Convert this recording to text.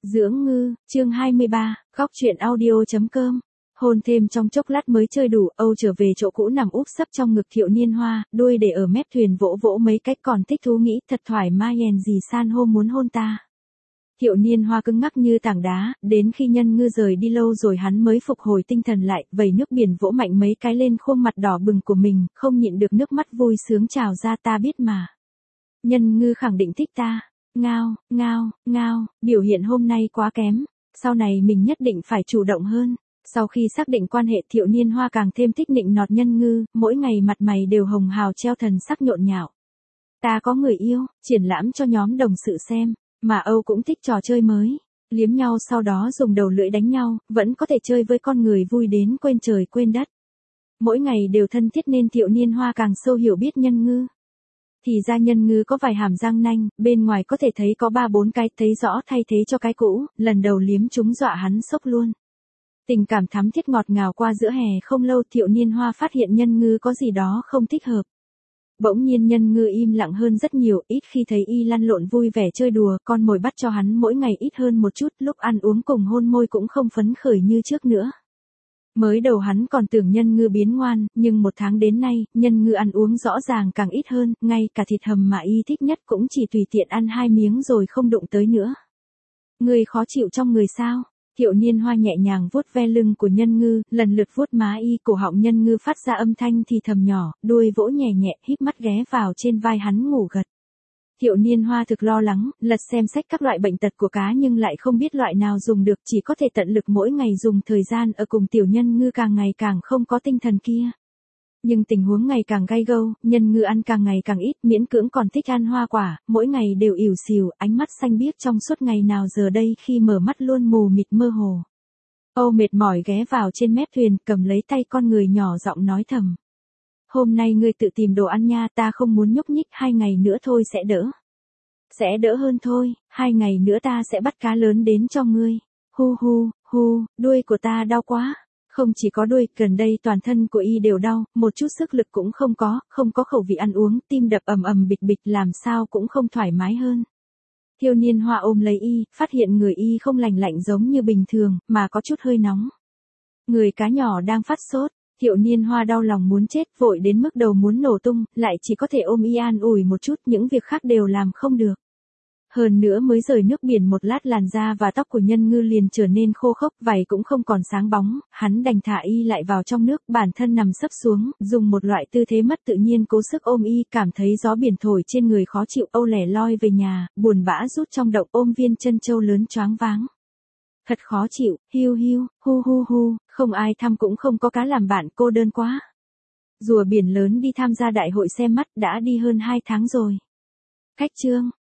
Dưỡng ngư, chương 23, góc truyện audio.com. Hôn thêm trong chốc lát mới chơi đủ, Âu trở về chỗ cũ nằm úp sấp trong ngực Thiệu Niên Hoa, đuôi để ở mép thuyền vỗ vỗ mấy cách còn thích thú nghĩ thật thoải mái hèn gì san hô muốn hôn ta. Thiệu Niên Hoa cứng ngắc như tảng đá, đến khi Nhân Ngư rời đi lâu rồi hắn mới phục hồi tinh thần lại, vẩy nước biển vỗ mạnh mấy cái lên khuôn mặt đỏ bừng của mình, không nhịn được nước mắt vui sướng trào ra ta biết mà. Nhân Ngư khẳng định thích ta. Ngao, ngao, ngao, biểu hiện hôm nay quá kém, sau này mình nhất định phải chủ động hơn. Sau khi xác định quan hệ Thiệu Niên Hoa càng thêm thích nịnh nọt Nhân Ngư, mỗi ngày mặt mày đều hồng hào treo thần sắc nhộn nhạo. Ta có người yêu, triển lãm cho nhóm đồng sự xem, mà Âu cũng thích trò chơi mới. Liếm nhau sau đó dùng đầu lưỡi đánh nhau, vẫn có thể chơi với con người vui đến quên trời quên đất. Mỗi ngày đều thân thiết nên Thiệu Niên Hoa càng sâu hiểu biết Nhân Ngư. Thì ra Nhân Ngư có vài hàm răng nanh, bên ngoài có thể thấy có 3-4 cái, thấy rõ thay thế cho cái cũ, lần đầu liếm chúng dọa hắn sốc luôn. Tình cảm thắm thiết ngọt ngào qua giữa hè không lâu Thiệu Niên Hoa phát hiện Nhân Ngư có gì đó không thích hợp. Bỗng nhiên Nhân Ngư im lặng hơn rất nhiều, ít khi thấy y lăn lộn vui vẻ chơi đùa, con mồi bắt cho hắn mỗi ngày ít hơn một chút, lúc ăn uống cùng hôn môi cũng không phấn khởi như trước nữa. Mới đầu hắn còn tưởng Nhân Ngư biến ngoan, nhưng một tháng đến nay, Nhân Ngư ăn uống rõ ràng càng ít hơn, ngay cả thịt hầm mà y thích nhất cũng chỉ tùy tiện ăn 2 miếng rồi không đụng tới nữa. Người khó chịu trong người sao? Thiệu Niên Hoa nhẹ nhàng vuốt ve lưng của Nhân Ngư, lần lượt vuốt má y, cổ họng Nhân Ngư phát ra âm thanh thì thầm nhỏ, đuôi vỗ nhẹ nhẹ, híp mắt ghé vào trên vai hắn ngủ gật. Thiệu Niên Hoa thực lo lắng, lật xem sách các loại bệnh tật của cá nhưng lại không biết loại nào dùng được, chỉ có thể tận lực mỗi ngày dùng thời gian ở cùng tiểu Nhân Ngư càng ngày càng không có tinh thần kia. Nhưng tình huống ngày càng gay gâu, Nhân Ngư ăn càng ngày càng ít, miễn cưỡng còn thích ăn hoa quả, mỗi ngày đều ỉu xìu, ánh mắt xanh biếc trong suốt ngày nào giờ đây khi mở mắt luôn mù mịt mơ hồ. Âu mệt mỏi ghé vào trên mép thuyền, cầm lấy tay con người nhỏ giọng nói thầm. Hôm nay ngươi tự tìm đồ ăn nha, ta không muốn nhúc nhích, 2 ngày nữa thôi sẽ đỡ. Sẽ đỡ hơn thôi, 2 ngày nữa ta sẽ bắt cá lớn đến cho ngươi. Hu hu, hu, đuôi của ta đau quá. Không chỉ có đuôi, gần đây toàn thân của y đều đau, một chút sức lực cũng không có khẩu vị ăn uống, tim đập ầm ầm bịch bịch làm sao cũng không thoải mái hơn. Thiệu Niên Hoa ôm lấy y, phát hiện người y không lành lạnh giống như bình thường, mà có chút hơi nóng. Người cá nhỏ đang phát sốt. Thiệu Niên Hoa đau lòng muốn chết, vội đến mức đầu muốn nổ tung, lại chỉ có thể ôm y an ủi một chút, những việc khác đều làm không được. Hơn nữa mới rời nước biển một lát làn da và tóc của Nhân Ngư liền trở nên khô khốc, vảy cũng không còn sáng bóng, hắn đành thả y lại vào trong nước, bản thân nằm sấp xuống, dùng một loại tư thế mất tự nhiên cố sức ôm y, cảm thấy gió biển thổi trên người khó chịu, Âu lẻ loi về nhà, buồn bã rút trong động ôm viên chân châu lớn choáng váng. Thật khó chịu, hiu hiu, hu hu hu, không ai thăm cũng không có cá làm bạn, cô đơn quá. Rùa biển lớn đi tham gia đại hội xem mắt đã đi hơn 2 tháng rồi. Cách chương.